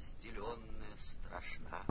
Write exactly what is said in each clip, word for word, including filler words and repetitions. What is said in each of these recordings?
неразделенная страшна.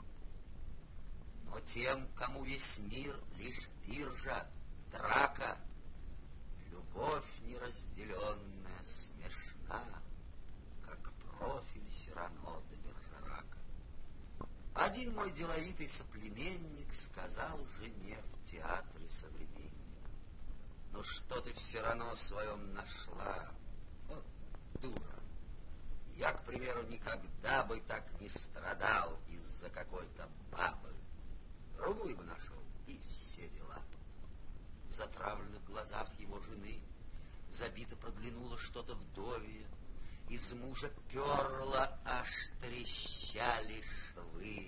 Но тем, кому весь мир лишь биржа, драка, любовь неразделенная смешна, как профиль Сирано де Бержерака. Один мой деловитый соплеменник сказал жене в театре «Современник»: ну что ты все равно своем нашла, вот дура. Я, к примеру, никогда бы так не страдал из-за какой-то бабы. Другую бы нашел, и все дела. В затравленных глазах его жены забито проглянуло что-то вдовье. Из мужа перло, аж трещали швы.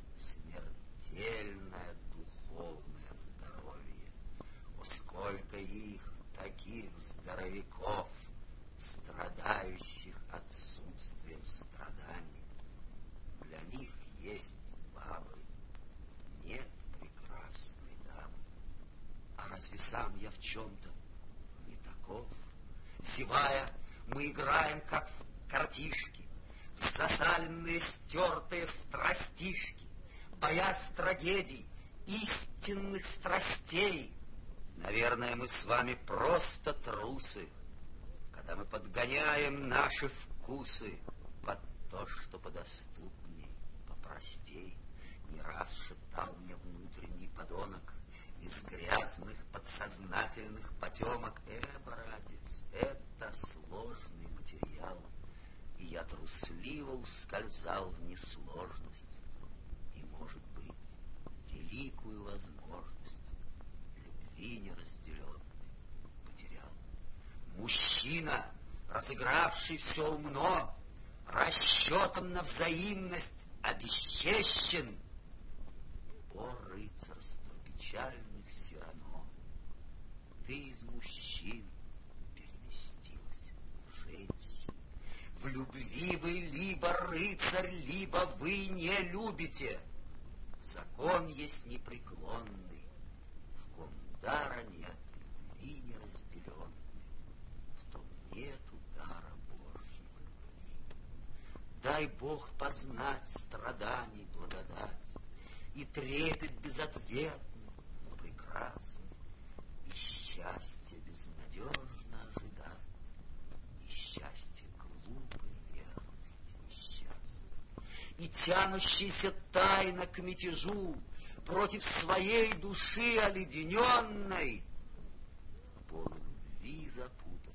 Смертельное духовное здоровье. О, сколько их, таких здоровяков, страдающих отсутствием страданий. Для них есть бабы, нет прекрасной дамы. А разве сам я в чем-то не таков? Зевая, мы играем, как в картишки, в засаленные, стертые страстишки, боясь трагедий, истинных страстей. Наверное, мы с вами просто трусы, когда мы подгоняем наши вкусы под то, что подоступней, попростей. Не раз шептал мне внутренний подонок из грязных подсознательных потемок: э, братец, это сложный материал. И я трусливо ускользал в несложность и, может быть, великую возможность любви неразделенной потерял. Мужчина, разыгравший все умно, расчетом на взаимность обесчещен. О, рыцарство печальных Сирано, ты из мужчин переместилась в женщин. В любви вы либо рыцарь, либо вы не любите. Закон есть непреклонный, в ком дара нет, любви неразделенной, в том нет удара Божьего любви. Дай Бог познать страданий благодать и трепет безответный, но прекрасный, и счастье безнадежно ожидать, и счастье глупой верности несчастной, и тянущийся тайно к мятежу против своей души оледененной, в полу любви запутанной